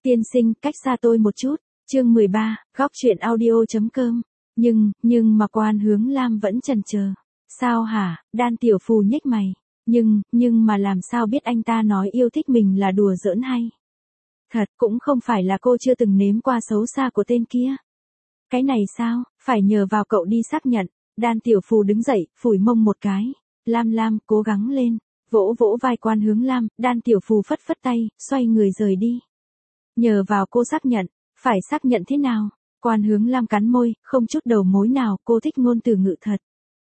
Tiên sinh, cách xa tôi một chút. Chương 13, góc truyện audio.com. Nhưng mà Quan Hướng Lam vẫn chần chờ. Sao hả? Đan Tiểu Phù nhếch mày. Nhưng mà làm sao biết anh ta nói yêu thích mình là đùa giỡn hay? Thật, cũng không phải là cô chưa từng nếm qua xấu xa của tên kia. Cái này sao, phải nhờ vào cậu đi xác nhận. Đan Tiểu Phù đứng dậy, phủi mông một cái. Lam, cố gắng lên. Vỗ vỗ vai Quan Hướng Lam, Đan Tiểu Phù phất phất tay, xoay người rời đi. Nhờ vào cô xác nhận. Phải xác nhận thế nào? Quan Hướng Lam cắn môi, không chút đầu mối nào, cô thích Ngôn Từ Ngự thật.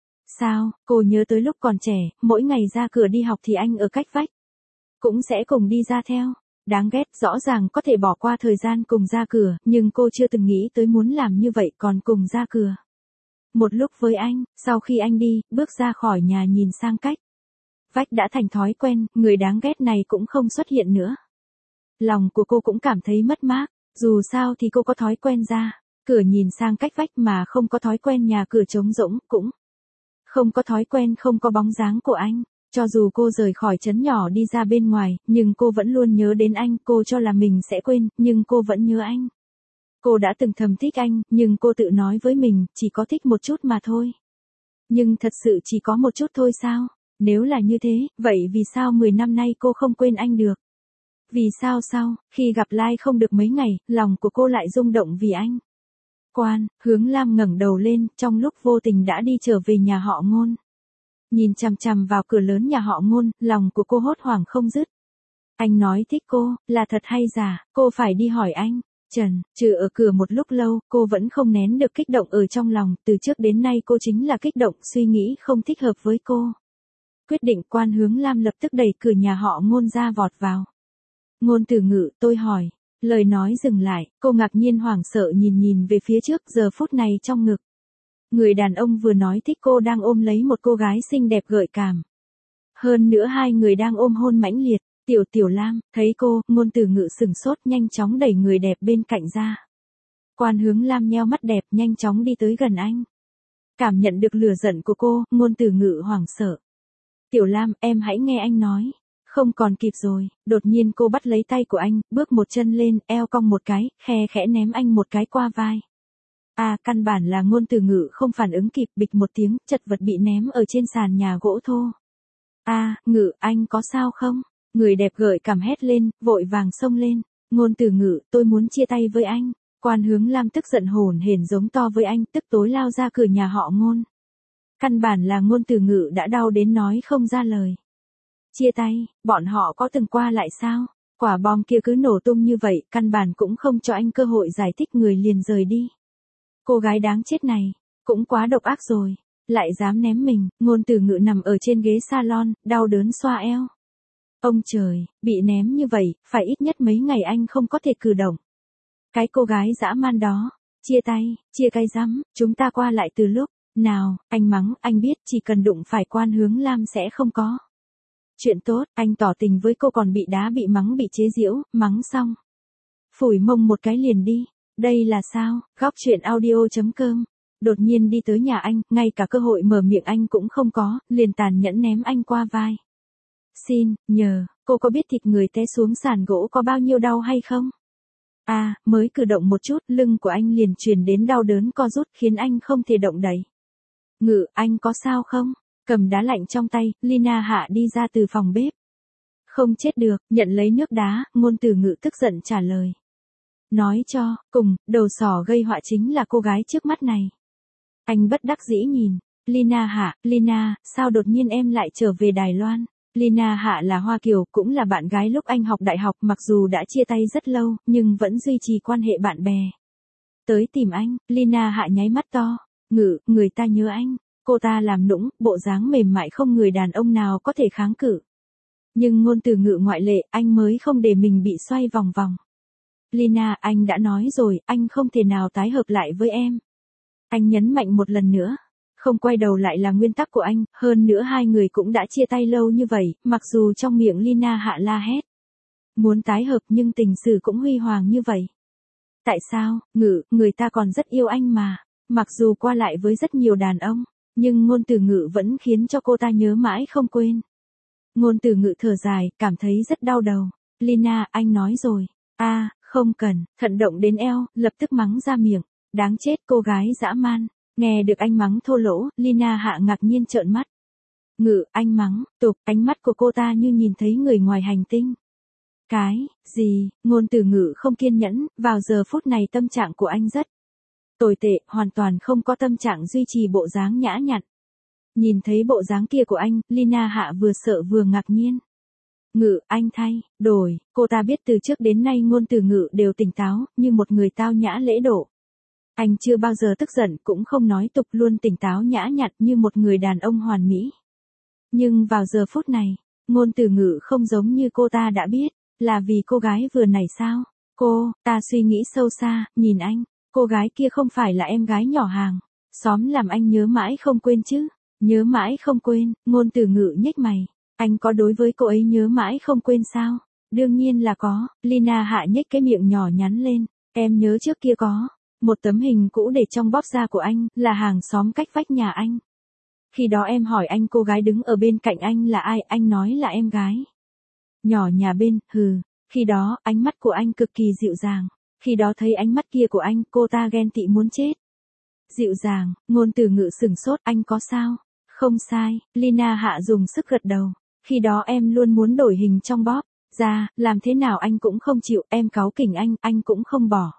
Sao, cô nhớ tới lúc còn trẻ, mỗi ngày ra cửa đi học thì anh ở cách vách. Cũng sẽ cùng đi ra theo. Đáng ghét, rõ ràng có thể bỏ qua thời gian cùng ra cửa, nhưng cô chưa từng nghĩ tới muốn làm như vậy còn cùng ra cửa. Một lúc với anh, sau khi anh đi, bước ra khỏi nhà nhìn sang cách vách đã thành thói quen, người đáng ghét này cũng không xuất hiện nữa. Lòng của cô cũng cảm thấy mất mát, dù sao thì cô có thói quen ra cửa nhìn sang cách vách mà không có thói quen nhà cửa trống rỗng, cũng không có thói quen không có bóng dáng của anh. Cho dù cô rời khỏi trấn nhỏ đi ra bên ngoài, nhưng cô vẫn luôn nhớ đến anh, cô cho là mình sẽ quên, nhưng cô vẫn nhớ anh. Cô đã từng thầm thích anh, nhưng cô tự nói với mình, chỉ có thích một chút mà thôi. Nhưng thật sự chỉ có một chút thôi sao? Nếu là như thế, vậy vì sao 10 năm nay cô không quên anh được? Vì sao sau, khi gặp Lai không được mấy ngày, lòng của cô lại rung động vì anh? Quan Hướng Lam ngẩng đầu lên, trong lúc vô tình đã đi trở về nhà họ Ngôn. Nhìn chằm chằm vào cửa lớn nhà họ Ngôn, lòng của cô hốt hoảng không dứt. Anh nói thích cô, là thật hay giả, cô phải đi hỏi anh. Trừ ở cửa một lúc lâu, cô vẫn không nén được kích động ở trong lòng, từ trước đến nay cô chính là kích động, suy nghĩ không thích hợp với cô. Quyết định, Quan Hướng Lam lập tức đẩy cửa nhà họ Ngôn ra vọt vào. Ngôn Từ Ngự, tôi hỏi. Lời nói dừng lại, cô ngạc nhiên hoảng sợ nhìn về phía trước, giờ phút này trong ngực. Người đàn ông vừa nói thích cô đang ôm lấy một cô gái xinh đẹp gợi cảm. Hơn nữa hai người đang ôm hôn mãnh liệt. Tiểu Lam, thấy cô, Ngôn Từ Ngự sừng sốt, nhanh chóng đẩy người đẹp bên cạnh ra. Quan Hướng Lam nheo mắt đẹp, nhanh chóng đi tới gần anh. Cảm nhận được lửa giận của cô, Ngôn Từ Ngự hoảng sợ. Tiểu Lam, em hãy nghe anh nói. Không còn kịp rồi, đột nhiên cô bắt lấy tay của anh, bước một chân lên, eo cong một cái, khe khẽ ném anh một cái qua vai. Căn bản là Ngôn Từ Ngự không phản ứng kịp, bịch một tiếng, chật vật bị ném ở trên sàn nhà gỗ thô. Ngự, anh có sao không? Người đẹp gợi cảm hét lên, vội vàng xông lên. Ngôn Từ Ngự, tôi muốn chia tay với anh. Quan Hướng Lam tức giận hổn hển giống to với anh, tức tối lao ra cửa nhà họ Ngôn. Căn bản là Ngôn Từ Ngự đã đau đến nói không ra lời. Chia tay, bọn họ có từng qua lại sao? Quả bom kia cứ nổ tung như vậy, căn bản cũng không cho anh cơ hội giải thích, người liền rời đi. Cô gái đáng chết này, cũng quá độc ác rồi, lại dám ném mình. Ngôn Từ Ngự nằm ở trên ghế salon, đau đớn xoa eo. Ông trời, bị ném như vậy, phải ít nhất mấy ngày anh không có thể cử động. Cái cô gái dã man đó, chia tay, chia cái rắm, chúng ta qua lại từ lúc nào? Anh mắng, anh biết chỉ cần đụng phải Quan Hướng Lam sẽ không có chuyện tốt. Anh tỏ tình với cô còn bị đá, bị mắng, bị chế giễu, mắng xong phủi mông một cái liền đi. Đây là sao? Góc truyện audio.com. Đột nhiên đi tới nhà anh, ngay cả cơ hội mở miệng anh cũng không có, liền tàn nhẫn ném anh qua vai. Xin nhờ, cô có biết thịt người té xuống sàn gỗ có bao nhiêu đau hay không? Mới cử động một chút, lưng của anh liền truyền đến đau đớn co rút, khiến anh không thể động đậy. Ngự, anh có sao không? Cầm đá lạnh trong tay, Lina Hạ đi ra từ phòng bếp. Không chết được, nhận lấy nước đá, Ngôn Từ Ngự tức giận trả lời. Nói cho, cùng, đầu sỏ gây họa chính là cô gái trước mắt này. Anh bất đắc dĩ nhìn. Lina Hạ, Lina, sao đột nhiên em lại trở về Đài Loan? Lina Hạ là Hoa Kiều, cũng là bạn gái lúc anh học đại học, mặc dù đã chia tay rất lâu, nhưng vẫn duy trì quan hệ bạn bè. Tới tìm anh, Lina Hạ nháy mắt to. Ngự, người ta nhớ anh. Cô ta làm nũng, bộ dáng mềm mại không người đàn ông nào có thể kháng cự. Nhưng Ngôn Từ Ngự ngoại lệ, anh mới không để mình bị xoay vòng vòng. Lina, anh đã nói rồi, anh không thể nào tái hợp lại với em. Anh nhấn mạnh một lần nữa. Không quay đầu lại là nguyên tắc của anh, hơn nữa hai người cũng đã chia tay lâu như vậy, mặc dù trong miệng Lina Hạ la hét muốn tái hợp nhưng tình sử cũng huy hoàng như vậy. Tại sao? Ngự, người ta còn rất yêu anh mà. Mặc dù qua lại với rất nhiều đàn ông, nhưng Ngôn Từ Ngự vẫn khiến cho cô ta nhớ mãi không quên. Ngôn Từ Ngự thở dài, cảm thấy rất đau đầu. Lina, anh nói rồi. Không cần, thận động đến eo, lập tức mắng ra miệng. Đáng chết cô gái dã man. Nghe được anh mắng thô lỗ, Lina Hạ ngạc nhiên trợn mắt. Ngự, anh mắng, tục, ánh mắt của cô ta như nhìn thấy người ngoài hành tinh. Cái, gì, Ngôn Tử Ngự không kiên nhẫn, vào giờ phút này tâm trạng của anh rất tồi tệ, hoàn toàn không có tâm trạng duy trì bộ dáng nhã nhặn. Nhìn thấy bộ dáng kia của anh, Lina Hạ vừa sợ vừa ngạc nhiên. Ngự, anh thay, đổi, cô ta biết từ trước đến nay Ngôn Tử Ngự đều tỉnh táo, như một người tao nhã lễ độ. Anh chưa bao giờ tức giận, cũng không nói tục, luôn tỉnh táo nhã nhặn như một người đàn ông hoàn mỹ. Nhưng vào giờ phút này, Ngôn Tử Ngự không giống như cô ta đã biết, là vì cô gái vừa nãy sao? Ta suy nghĩ sâu xa, nhìn anh, cô gái kia không phải là em gái nhỏ hàng xóm làm anh nhớ mãi không quên chứ? Nhớ mãi không quên, Ngôn Tử Ngự nhếch mày. Anh có đối với cô ấy nhớ mãi không quên sao? Đương nhiên là có, Lina Hạ nhếch cái miệng nhỏ nhắn lên. Em nhớ trước kia có một tấm hình cũ để trong bóp da của anh, là hàng xóm cách vách nhà anh. Khi đó em hỏi anh cô gái đứng ở bên cạnh anh là ai, anh nói là em gái nhỏ nhà bên, hừ. Khi đó, ánh mắt của anh cực kỳ dịu dàng. Khi đó thấy ánh mắt kia của anh, cô ta ghen tị muốn chết. Dịu dàng, Ngôn Tử Ngự sửng sốt, anh có sao? Không sai, Lina Hạ dùng sức gật đầu. Khi đó em luôn muốn đổi hình trong bóp da, làm thế nào anh cũng không chịu, em cáu kỉnh anh cũng không bỏ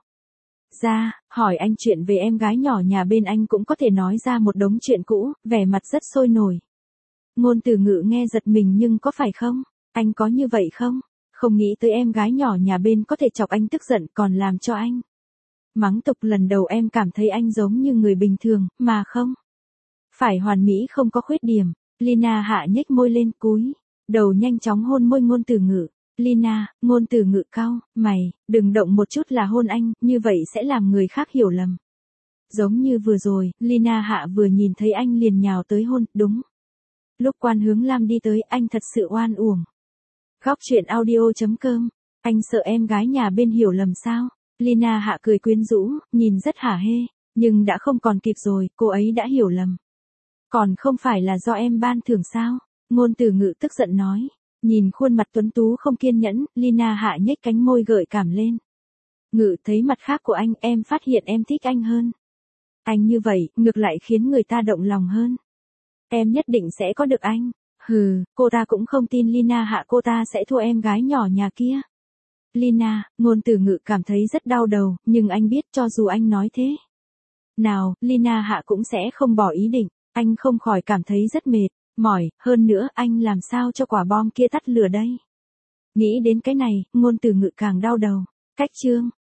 ra, hỏi anh chuyện về em gái nhỏ nhà bên anh cũng có thể nói ra một đống chuyện cũ, vẻ mặt rất sôi nổi. Ngôn Tử Ngự nghe giật mình nhưng có phải không? Anh có như vậy không? Không nghĩ tới em gái nhỏ nhà bên có thể chọc anh tức giận còn làm cho anh mắng tục. Lần đầu em cảm thấy anh giống như người bình thường, mà không phải hoàn mỹ không có khuyết điểm. Lina Hạ nhếch môi lên, cúi đầu nhanh chóng hôn môi Ngôn Tử Ngự. Lina, Ngôn Tử Ngự cau mày, đừng động một chút là hôn anh, như vậy sẽ làm người khác hiểu lầm. Giống như vừa rồi, Lina Hạ vừa nhìn thấy anh liền nhào tới hôn, đúng. Lúc Quan Hướng Lam đi tới, anh thật sự oan uổng. Góc truyện audio.com, anh sợ em gái nhà bên hiểu lầm sao? Lina Hạ cười quyến rũ, nhìn rất hả hê, nhưng đã không còn kịp rồi, cô ấy đã hiểu lầm. Còn không phải là do em ban thưởng sao? Ngôn Tử Ngự tức giận nói. Nhìn khuôn mặt tuấn tú không kiên nhẫn, Lina Hạ nhếch cánh môi gợi cảm lên. Ngự, thấy mặt khác của anh, em phát hiện em thích anh hơn. Anh như vậy, ngược lại khiến người ta động lòng hơn. Em nhất định sẽ có được anh. Hừ, cô ta cũng không tin Lina Hạ cô ta sẽ thua em gái nhỏ nhà kia. Lina, Ngôn Tử Ngự cảm thấy rất đau đầu, nhưng anh biết cho dù anh nói thế nào, Lina Hạ cũng sẽ không bỏ ý định. Anh không khỏi cảm thấy rất mệt mỏi, hơn nữa anh làm sao cho quả bom kia tắt lửa đây? Nghĩ đến cái này, Ngôn Tử Ngự càng đau đầu. Cách chương